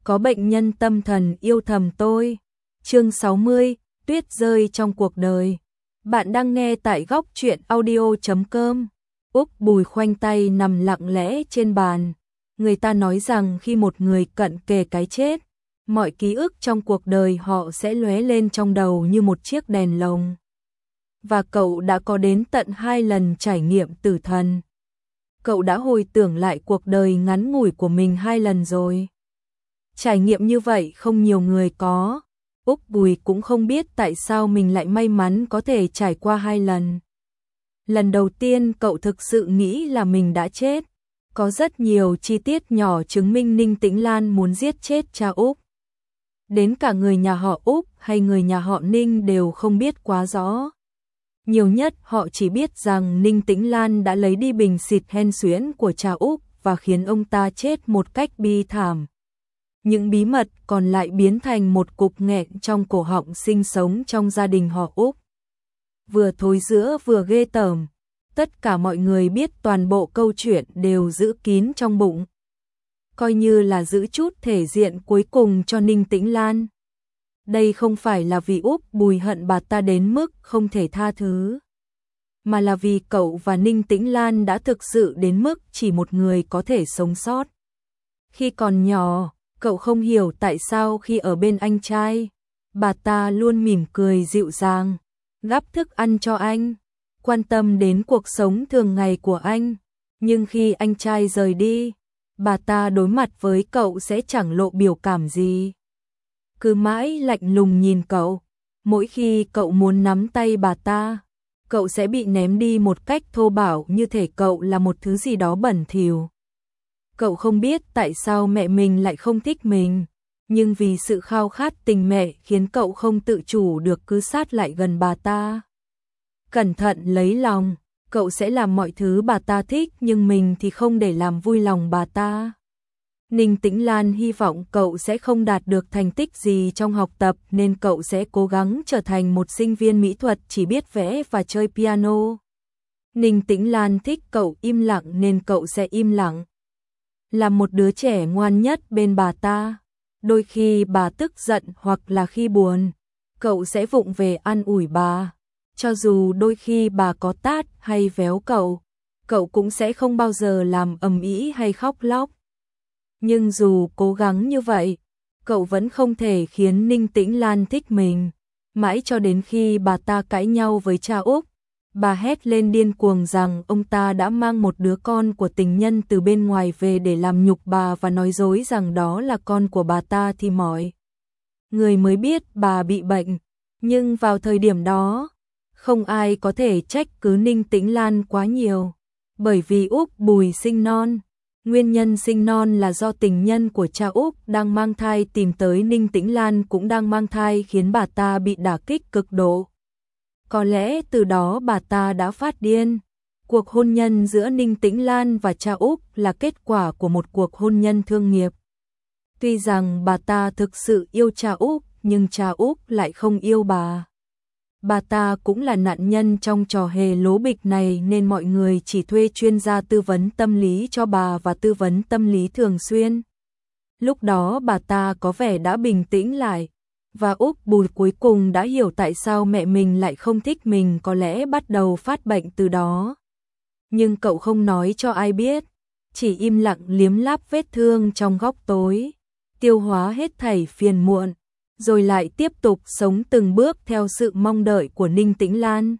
có bệnh nhân tâm thần yêu thầm tôi. Chương 60, tuyết rơi trong cuộc đời. Bạn đang nghe tại góc truyện audio.com. Úc Bùi khoanh tay nằm lặng lẽ trên bàn. Người ta nói rằng khi một người cận kề cái chết, mọi ký ức trong cuộc đời họ sẽ lóe lên trong đầu như một chiếc đèn lồng. Và cậu đã có đến tận 2 lần trải nghiệm tử thần. Cậu đã hồi tưởng lại cuộc đời ngắn ngủi của mình 2 lần rồi. Trải nghiệm như vậy không nhiều người có. Úc Bùi cũng không biết tại sao mình lại may mắn có thể trải qua 2 lần. Lần đầu tiên cậu thực sự nghĩ là mình đã chết. Có rất nhiều chi tiết nhỏ chứng minh Ninh Tĩnh Lan muốn giết chết cha Úc. Đến cả người nhà họ Úc hay người nhà họ Ninh đều không biết quá rõ. Nhiều nhất họ chỉ biết rằng Ninh Tĩnh Lan đã lấy đi bình xịt hen suyễn của cha Úc và khiến ông ta chết một cách bi thảm. Những bí mật còn lại biến thành một cục nghẹn trong cổ họng sinh sống trong gia đình họ Úc. Vừa thối rữa vừa ghê tởm, tất cả mọi người biết toàn bộ câu chuyện đều giữ kín trong bụng. Coi như là giữ chút thể diện cuối cùng cho Ninh Tĩnh Lan. Đây không phải là vì Úc Bùi hận bà ta đến mức không thể tha thứ, mà là vì cậu và Ninh Tĩnh Lan đã thực sự đến mức chỉ một người có thể sống sót. Khi còn nhỏ, cậu không hiểu tại sao khi ở bên anh trai, bà ta luôn mỉm cười dịu dàng, gắp thức ăn cho anh, quan tâm đến cuộc sống thường ngày của anh. Nhưng khi anh trai rời đi, bà ta đối mặt với cậu sẽ chẳng lộ biểu cảm gì. Cứ mãi lạnh lùng nhìn cậu. Mỗi khi cậu muốn nắm tay bà ta, cậu sẽ bị ném đi một cách thô bạo như thể cậu là một thứ gì đó bẩn thỉu. Cậu không biết tại sao mẹ mình lại không thích mình, nhưng vì sự khao khát tình mẹ khiến cậu không tự chủ được cứ sát lại gần bà ta. Cẩn thận lấy lòng, cậu sẽ làm mọi thứ bà ta thích nhưng mình thì không để làm vui lòng bà ta. Ninh Tĩnh Lan hy vọng cậu sẽ không đạt được thành tích gì trong học tập nên cậu sẽ cố gắng trở thành một sinh viên mỹ thuật chỉ biết vẽ và chơi piano. Ninh Tĩnh Lan thích cậu im lặng nên cậu sẽ im lặng. Là một đứa trẻ ngoan nhất bên bà ta. Đôi khi bà tức giận hoặc là khi buồn, cậu sẽ vụng về an ủi bà. Cho dù đôi khi bà có tát hay véo cậu cũng sẽ không bao giờ làm ầm ĩ hay khóc lóc. Nhưng dù cố gắng như vậy, cậu vẫn không thể khiến Ninh Tĩnh Lan thích mình. Mãi cho đến khi bà ta cãi nhau với cha Úc, bà hét lên điên cuồng rằng ông ta đã mang một đứa con của tình nhân từ bên ngoài về để làm nhục bà và nói dối rằng đó là con của bà ta thì mọi người mới biết bà bị bệnh. Nhưng vào thời điểm đó, không ai có thể trách cứ Ninh Tĩnh Lan quá nhiều, bởi vì Úc Bùi sinh non. Nguyên nhân sinh non là do tình nhân của cha Úc đang mang thai tìm tới Ninh Tĩnh Lan cũng đang mang thai khiến bà ta bị đả kích cực độ. Có lẽ từ đó bà ta đã phát điên. Cuộc hôn nhân giữa Ninh Tĩnh Lan và cha Úc là kết quả của một cuộc hôn nhân thương nghiệp. Tuy rằng bà ta thực sự yêu cha Úc nhưng cha Úc lại không yêu bà. Bà ta cũng là nạn nhân trong trò hề lố bịch này nên mọi người chỉ thuê chuyên gia tư vấn tâm lý cho bà và tư vấn tâm lý thường xuyên. Lúc đó bà ta có vẻ đã bình tĩnh lại, và Úc Bùi cuối cùng đã hiểu tại sao mẹ mình lại không thích mình, có lẽ bắt đầu phát bệnh từ đó. Nhưng cậu không nói cho ai biết, chỉ im lặng liếm láp vết thương trong góc tối, tiêu hóa hết thảy phiền muộn, rồi lại tiếp tục sống từng bước theo sự mong đợi của Ninh Tĩnh Lan.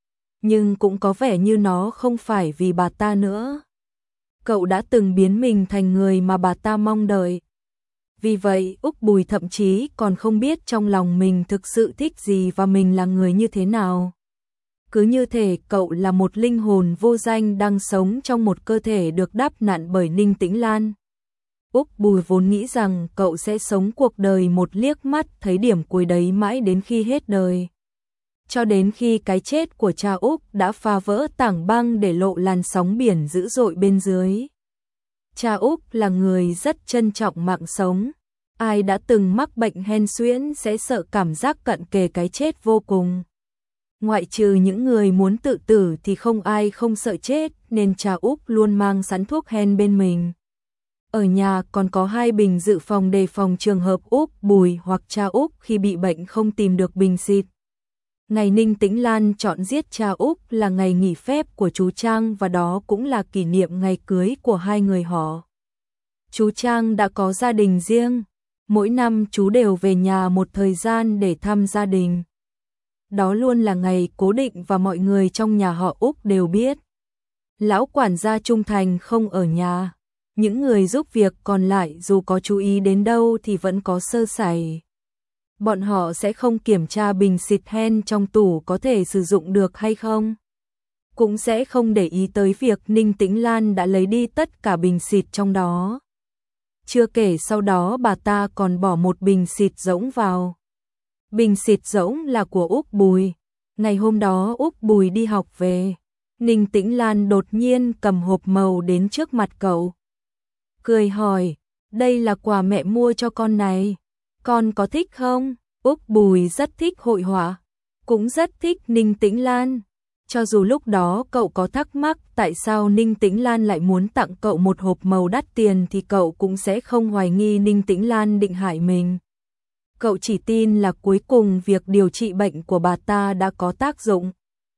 Nhưng cũng có vẻ như nó không phải vì bà ta nữa. Cậu đã từng biến mình thành người mà bà ta mong đợi. Vì vậy Úc Bùi thậm chí còn không biết trong lòng mình thực sự thích gì và mình là người như thế nào. Cứ như thể cậu là một linh hồn vô danh đang sống trong một cơ thể được đắp nặn bởi Ninh Tĩnh Lan. Úc Bùi vốn nghĩ rằng cậu sẽ sống cuộc đời một liếc mắt thấy điểm cuối đấy mãi đến khi hết đời. Cho đến khi cái chết của cha Úc đã phá vỡ tảng băng để lộ làn sóng biển dữ dội bên dưới. Cha Úc là người rất trân trọng mạng sống. Ai đã từng mắc bệnh hen suyễn sẽ sợ cảm giác cận kề cái chết vô cùng. Ngoại trừ những người muốn tự tử thì không ai không sợ chết nên cha Úc luôn mang sẵn thuốc hen bên mình. Ở nhà còn có 2 bình dự phòng đề phòng trường hợp Úc Bùi hoặc cha Úc khi bị bệnh không tìm được bình xịt. Ngày Ninh Tĩnh Lan chọn giết cha Úc là ngày nghỉ phép của chú Trang và đó cũng là kỷ niệm ngày cưới của hai người họ. Chú Trang đã có gia đình riêng, mỗi năm chú đều về nhà một thời gian để thăm gia đình. Đó luôn là ngày cố định và mọi người trong nhà họ Úc đều biết. Lão quản gia trung thành không ở nhà, những người giúp việc còn lại dù có chú ý đến đâu thì vẫn có sơ sẩy. Bọn họ sẽ không kiểm tra bình xịt hen trong tủ có thể sử dụng được hay không. Cũng sẽ không để ý tới việc Ninh Tĩnh Lan đã lấy đi tất cả bình xịt trong đó. Chưa kể sau đó bà ta còn bỏ một bình xịt rỗng vào. Bình xịt rỗng là của Úc Bùi. Ngày hôm đó Úc Bùi đi học về, Ninh Tĩnh Lan đột nhiên cầm hộp màu đến trước mặt cậu. Cười hỏi, đây là quà mẹ mua cho con này, con có thích không? Úc Bùi rất thích hội họa, cũng rất thích Ninh Tĩnh Lan. Cho dù lúc đó cậu có thắc mắc tại sao Ninh Tĩnh Lan lại muốn tặng cậu một hộp màu đắt tiền thì cậu cũng sẽ không hoài nghi Ninh Tĩnh Lan định hại mình. Cậu chỉ tin là cuối cùng việc điều trị bệnh của bà ta đã có tác dụng.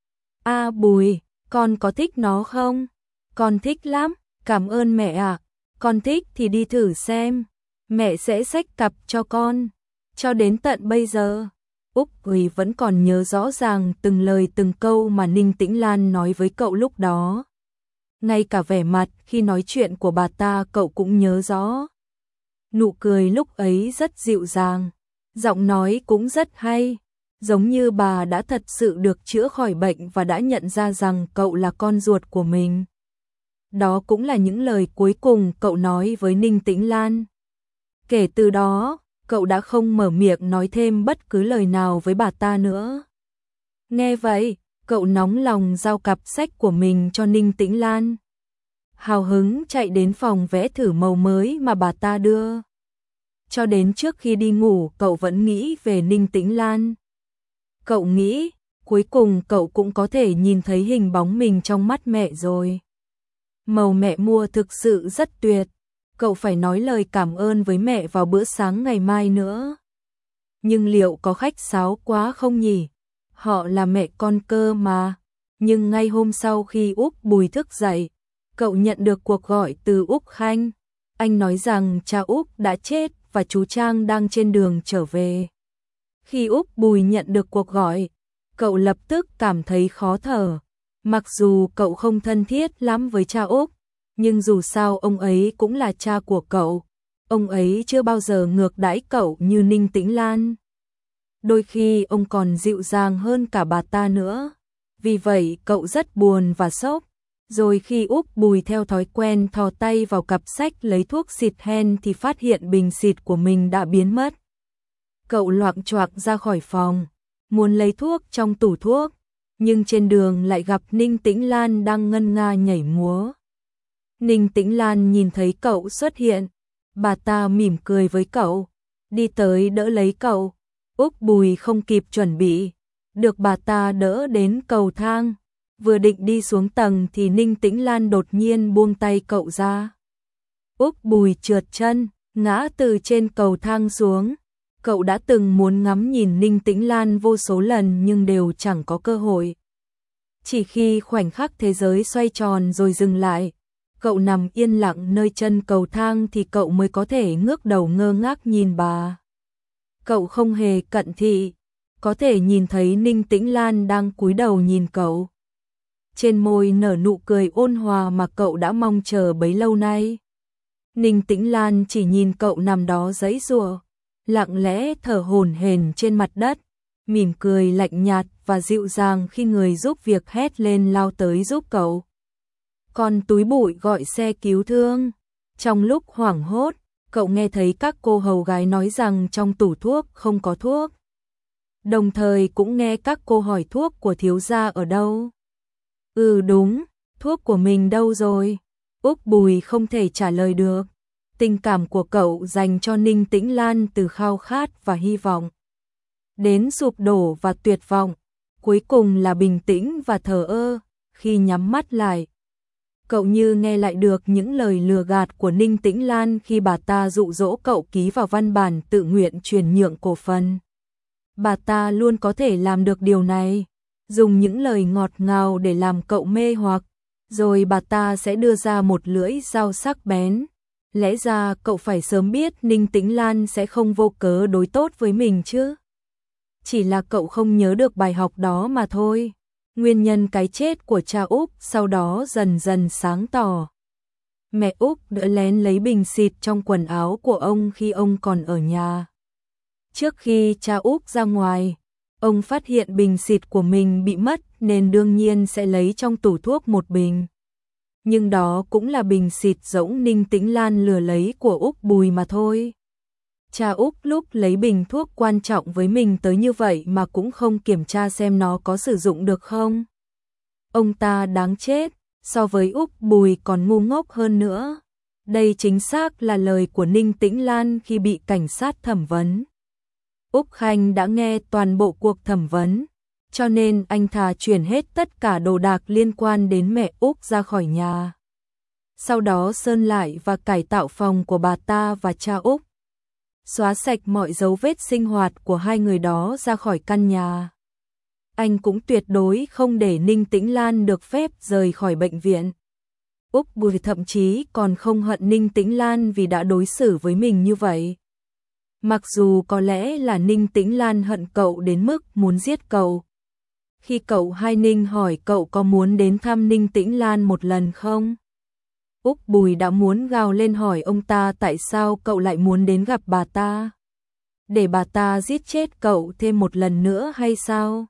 À Bùi, con có thích nó không? Con thích lắm, cảm ơn mẹ ạ. Con thích thì đi thử xem, mẹ sẽ xách cặp cho con. Cho đến tận bây giờ, Úc Bùi vẫn còn nhớ rõ ràng từng lời từng câu mà Ninh Tĩnh Lan nói với cậu lúc đó. Ngay cả vẻ mặt khi nói chuyện của bà ta cậu cũng nhớ rõ. Nụ cười lúc ấy rất dịu dàng, giọng nói cũng rất hay, giống như bà đã thật sự được chữa khỏi bệnh và đã nhận ra rằng cậu là con ruột của mình. Đó cũng là những lời cuối cùng cậu nói với Ninh Tĩnh Lan. Kể từ đó, cậu đã không mở miệng nói thêm bất cứ lời nào với bà ta nữa. Nghe vậy, cậu nóng lòng giao cặp sách của mình cho Ninh Tĩnh Lan. Hào hứng chạy đến phòng vẽ thử màu mới mà bà ta đưa. Cho đến trước khi đi ngủ cậu vẫn nghĩ về Ninh Tĩnh Lan. Cậu nghĩ, cuối cùng cậu cũng có thể nhìn thấy hình bóng mình trong mắt mẹ rồi. Màu mẹ mua thực sự rất tuyệt. Cậu phải nói lời cảm ơn với mẹ vào bữa sáng ngày mai nữa. Nhưng liệu có khách sáo quá không nhỉ? Họ là mẹ con cơ mà. Nhưng ngay hôm sau khi Úc Bùi thức dậy, cậu nhận được cuộc gọi từ Úc Khanh. Anh nói rằng cha Úc đã chết và chú Trang đang trên đường trở về. Khi Úc Bùi nhận được cuộc gọi, cậu lập tức cảm thấy khó thở. Mặc dù cậu không thân thiết lắm với cha Úc, nhưng dù sao ông ấy cũng là cha của cậu. Ông ấy chưa bao giờ ngược đãi cậu như Ninh Tĩnh Lan. Đôi khi ông còn dịu dàng hơn cả bà ta nữa. Vì vậy cậu rất buồn và sốc. Rồi khi Úc Bùi theo thói quen thò tay vào cặp sách lấy thuốc xịt hen thì phát hiện bình xịt của mình đã biến mất. Cậu loạng choạng ra khỏi phòng, muốn lấy thuốc trong tủ thuốc, nhưng trên đường lại gặp Ninh Tĩnh Lan đang ngân nga nhảy múa. Ninh Tĩnh Lan nhìn thấy cậu xuất hiện, bà ta mỉm cười với cậu, đi tới đỡ lấy cậu. Úc Bùi không kịp chuẩn bị, được bà ta đỡ đến cầu thang. Vừa định đi xuống tầng thì Ninh Tĩnh Lan đột nhiên buông tay cậu ra. Úc Bùi trượt chân, ngã từ trên cầu thang xuống. Cậu đã từng muốn ngắm nhìn Ninh Tĩnh Lan vô số lần nhưng đều chẳng có cơ hội. Chỉ khi khoảnh khắc thế giới xoay tròn rồi dừng lại, cậu nằm yên lặng nơi chân cầu thang thì cậu mới có thể ngước đầu ngơ ngác nhìn bà. Cậu không hề cận thị, có thể nhìn thấy Ninh Tĩnh Lan đang cúi đầu nhìn cậu. Trên môi nở nụ cười ôn hòa mà cậu đã mong chờ bấy lâu nay. Ninh Tĩnh Lan chỉ nhìn cậu nằm đó giãy giụa, lặng lẽ thở hổn hển trên mặt đất, mỉm cười lạnh nhạt và dịu dàng khi người giúp việc hét lên lao tới giúp cậu. Còn túi bụi gọi xe cứu thương. Trong lúc hoảng hốt, cậu nghe thấy các cô hầu gái nói rằng trong tủ thuốc không có thuốc. Đồng thời cũng nghe các cô hỏi thuốc của thiếu gia ở đâu. Ừ đúng, thuốc của mình đâu rồi? Úc Bùi không thể trả lời được. Tình cảm của cậu dành cho Ninh Tĩnh Lan từ khao khát và hy vọng đến sụp đổ và tuyệt vọng, cuối cùng là bình tĩnh và thờ ơ. Khi nhắm mắt lại, Cậu như nghe lại được những lời lừa gạt của Ninh Tĩnh Lan khi bà ta dụ dỗ cậu ký vào văn bản tự nguyện chuyển nhượng cổ phần. Bà ta luôn có thể làm được điều này, dùng những lời ngọt ngào để làm cậu mê hoặc, rồi bà ta sẽ đưa ra một lưỡi dao sắc bén. Lẽ ra cậu phải sớm biết Ninh Tĩnh Lan sẽ không vô cớ đối tốt với mình chứ. Chỉ là cậu không nhớ được bài học đó mà thôi. Nguyên nhân cái chết của cha Úc sau đó dần dần sáng tỏ. Mẹ Úc đã lén lấy bình xịt trong quần áo của ông khi ông còn ở nhà. Trước khi cha Úc ra ngoài, ông phát hiện bình xịt của mình bị mất nên đương nhiên sẽ lấy trong tủ thuốc một bình. Nhưng đó cũng là bình xịt rỗng Ninh Tĩnh Lan lừa lấy của Úc Bùi mà thôi. Cha Úc lúc lấy bình thuốc quan trọng với mình tới như vậy mà cũng không kiểm tra xem nó có sử dụng được không. Ông ta đáng chết, so với Úc Bùi còn ngu ngốc hơn nữa. Đây chính xác là lời của Ninh Tĩnh Lan khi bị cảnh sát thẩm vấn. Úc Khanh đã nghe toàn bộ cuộc thẩm vấn, cho nên anh thà chuyển hết tất cả đồ đạc liên quan đến mẹ Úc ra khỏi nhà. Sau đó sơn lại và cải tạo phòng của bà ta và cha Úc. Xóa sạch mọi dấu vết sinh hoạt của hai người đó ra khỏi căn nhà. Anh cũng tuyệt đối không để Ninh Tĩnh Lan được phép rời khỏi bệnh viện. Úc Bùi thậm chí còn không hận Ninh Tĩnh Lan vì đã đối xử với mình như vậy. Mặc dù có lẽ là Ninh Tĩnh Lan hận cậu đến mức muốn giết cậu. Khi cậu hai Ninh hỏi cậu có muốn đến thăm Ninh Tĩnh Lan một lần không? Úc Bùi đã muốn gào lên hỏi ông ta tại sao cậu lại muốn đến gặp bà ta. Để bà ta giết chết cậu thêm một lần nữa hay sao?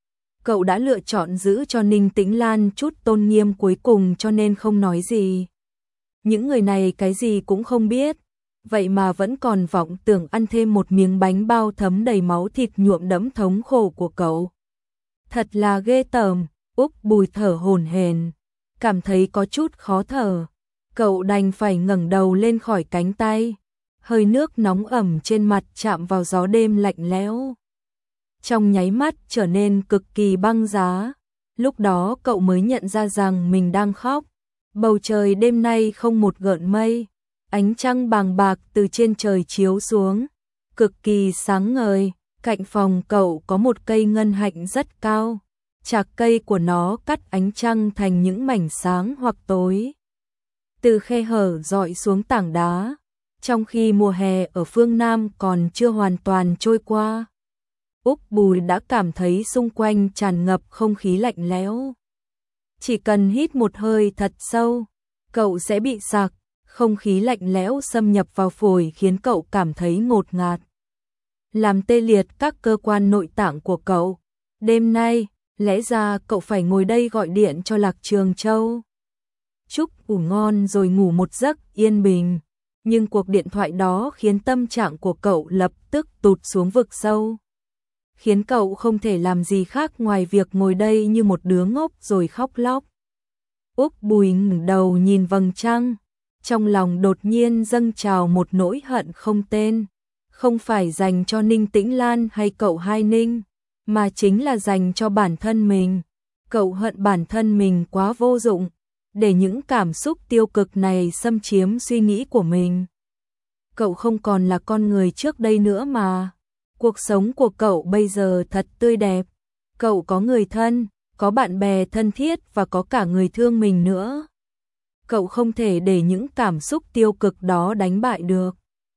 Cậu đã lựa chọn giữ cho Ninh Tĩnh Lan chút tôn nghiêm cuối cùng cho nên không nói gì. Những người này cái gì cũng không biết, vậy mà vẫn còn vọng tưởng ăn thêm một miếng bánh bao thấm đầy máu thịt nhuộm đẫm thống khổ của cậu. Thật là ghê tởm. Úc Bùi thở hổn hển, cảm thấy có chút khó thở. Cậu đành phải ngẩng đầu lên khỏi cánh tay, hơi nước nóng ẩm trên mặt chạm vào gió đêm lạnh lẽo. Trong nháy mắt trở nên cực kỳ băng giá, lúc đó cậu mới nhận ra rằng mình đang khóc. Bầu trời đêm nay không một gợn mây, ánh trăng bàng bạc từ trên trời chiếu xuống, cực kỳ sáng ngời. Cạnh phòng cậu có một cây ngân hạnh rất cao, chạc cây của nó cắt ánh trăng thành những mảnh sáng hoặc tối. Từ khe hở dọi xuống tảng đá, trong khi mùa hè ở phương Nam còn chưa hoàn toàn trôi qua. Úc Bùi đã cảm thấy xung quanh tràn ngập không khí lạnh lẽo. Chỉ cần hít một hơi thật sâu, cậu sẽ bị sặc, không khí lạnh lẽo xâm nhập vào phổi khiến cậu cảm thấy ngột ngạt, làm tê liệt các cơ quan nội tạng của cậu. Đêm nay, lẽ ra cậu phải ngồi đây gọi điện cho Lạc Trường Châu. Chúc ngủ ngon rồi ngủ một giấc yên bình. Nhưng cuộc điện thoại đó khiến tâm trạng của cậu lập tức tụt xuống vực sâu. Khiến cậu không thể làm gì khác ngoài việc ngồi đây như một đứa ngốc rồi khóc lóc. Úc Bùi ngẩng đầu nhìn vầng trăng. Trong lòng đột nhiên dâng trào một nỗi hận không tên. Không phải dành cho Ninh Tĩnh Lan hay cậu hai Ninh, mà chính là dành cho bản thân mình. Cậu hận bản thân mình quá vô dụng, để những cảm xúc tiêu cực này xâm chiếm suy nghĩ của mình. Cậu không còn là con người trước đây nữa mà. Cuộc sống của cậu bây giờ thật tươi đẹp. Cậu có người thân, có bạn bè thân thiết và có cả người thương mình nữa. Cậu không thể để những cảm xúc tiêu cực đó đánh bại được.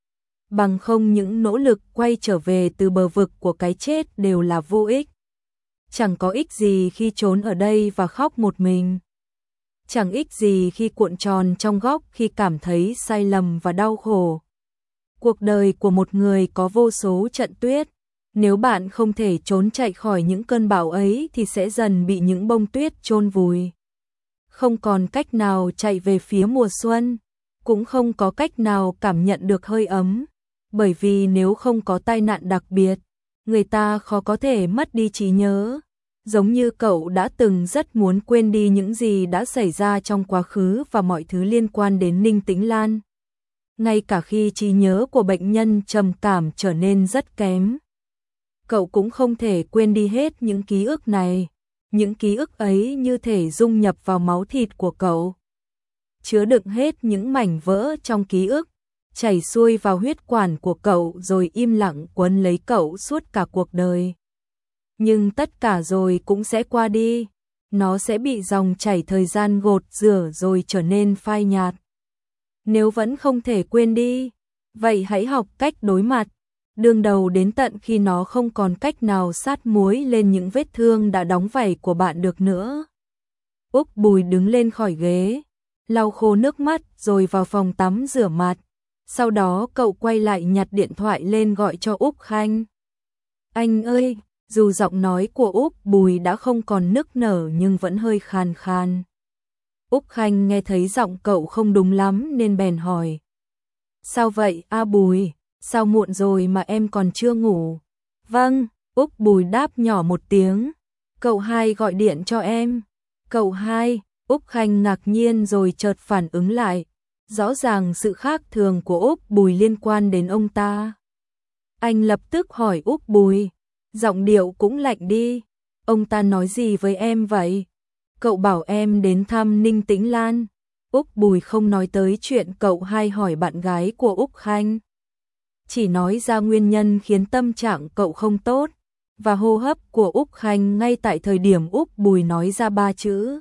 Bằng không những nỗ lực quay trở về từ bờ vực của cái chết đều là vô ích. Chẳng có ích gì khi trốn ở đây và khóc một mình. Chẳng ích gì khi cuộn tròn trong góc khi cảm thấy sai lầm và đau khổ. Cuộc đời của một người có vô số trận tuyết. Nếu bạn không thể trốn chạy khỏi những cơn bão ấy thì sẽ dần bị những bông tuyết chôn vùi. Không còn cách nào chạy về phía mùa xuân, cũng không có cách nào cảm nhận được hơi ấm. Bởi vì nếu không có tai nạn đặc biệt, người ta khó có thể mất đi trí nhớ. Giống như cậu đã từng rất muốn quên đi những gì đã xảy ra trong quá khứ và mọi thứ liên quan đến Ninh Tĩnh Lan. Ngay cả khi trí nhớ của bệnh nhân trầm cảm trở nên rất kém, cậu cũng không thể quên đi hết những ký ức này. Những ký ức ấy như thể dung nhập vào máu thịt của cậu. chứa đựng hết những mảnh vỡ trong ký ức, chảy xuôi vào huyết quản của cậu rồi im lặng quấn lấy cậu suốt cả cuộc đời. Nhưng tất cả rồi cũng sẽ qua đi, nó sẽ bị dòng chảy thời gian gột rửa rồi trở nên phai nhạt. Nếu vẫn không thể quên đi, vậy hãy học cách đối mặt, đương đầu đến tận khi nó không còn cách nào sát muối lên những vết thương đã đóng vảy của bạn được nữa. Úc Bùi đứng lên khỏi ghế, lau khô nước mắt rồi vào phòng tắm rửa mặt. Sau đó cậu quay lại nhặt điện thoại lên gọi cho Úc Khanh. Anh ơi, dù giọng nói của Úc Bùi đã không còn nức nở nhưng vẫn hơi khàn khàn. Úc Khanh nghe thấy giọng cậu không đúng lắm nên bèn hỏi. Sao vậy A Bùi, sao muộn rồi mà em còn chưa ngủ? Vâng, Úc Bùi đáp nhỏ một tiếng. Cậu hai gọi điện cho em. Cậu hai, Úc Khanh ngạc nhiên rồi chợt phản ứng lại. Rõ ràng sự khác thường của Úc Bùi liên quan đến ông ta. Anh lập tức hỏi Úc Bùi, giọng điệu cũng lạnh đi. Ông ta nói gì với em vậy? Cậu bảo em đến thăm Ninh Tĩnh Lan. Úc Bùi không nói tới chuyện cậu hai hỏi bạn gái của Úc Khanh. Chỉ nói ra nguyên nhân khiến tâm trạng cậu không tốt. Và hô hấp của Úc Khanh ngay tại thời điểm Úc Bùi nói ra 3 chữ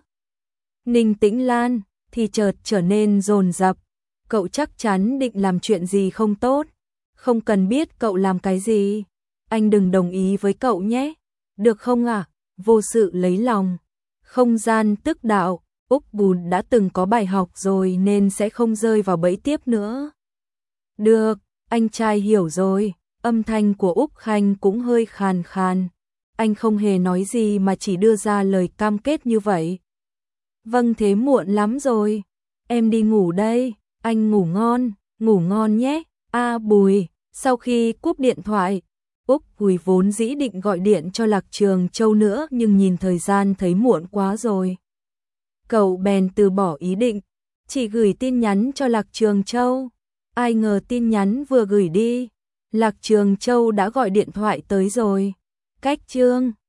Ninh Tĩnh Lan thì chợt trở nên dồn dập. Cậu chắc chắn định làm chuyện gì không tốt. Không cần biết cậu làm cái gì. Anh đừng đồng ý với cậu nhé. Được không ạ? Vô sự lấy lòng. Không gian tức đạo. Úc Bùi đã từng có bài học rồi nên sẽ không rơi vào bẫy tiếp nữa. Được, anh trai hiểu rồi. Âm thanh của Úc Khanh cũng hơi khàn khàn. Anh không hề nói gì mà chỉ đưa ra lời cam kết như vậy. Vâng, thế muộn lắm rồi. Em đi ngủ đây. Anh ngủ ngon nhé. A Bùi. Sau khi cúp điện thoại, Úc Bùi vốn dĩ định gọi điện cho Lạc Trường Châu nữa nhưng nhìn thời gian thấy muộn quá rồi. Cậu bèn từ bỏ ý định, chỉ gửi tin nhắn cho Lạc Trường Châu. Ai ngờ tin nhắn vừa gửi đi, Lạc Trường Châu đã gọi điện thoại tới rồi. Cách chương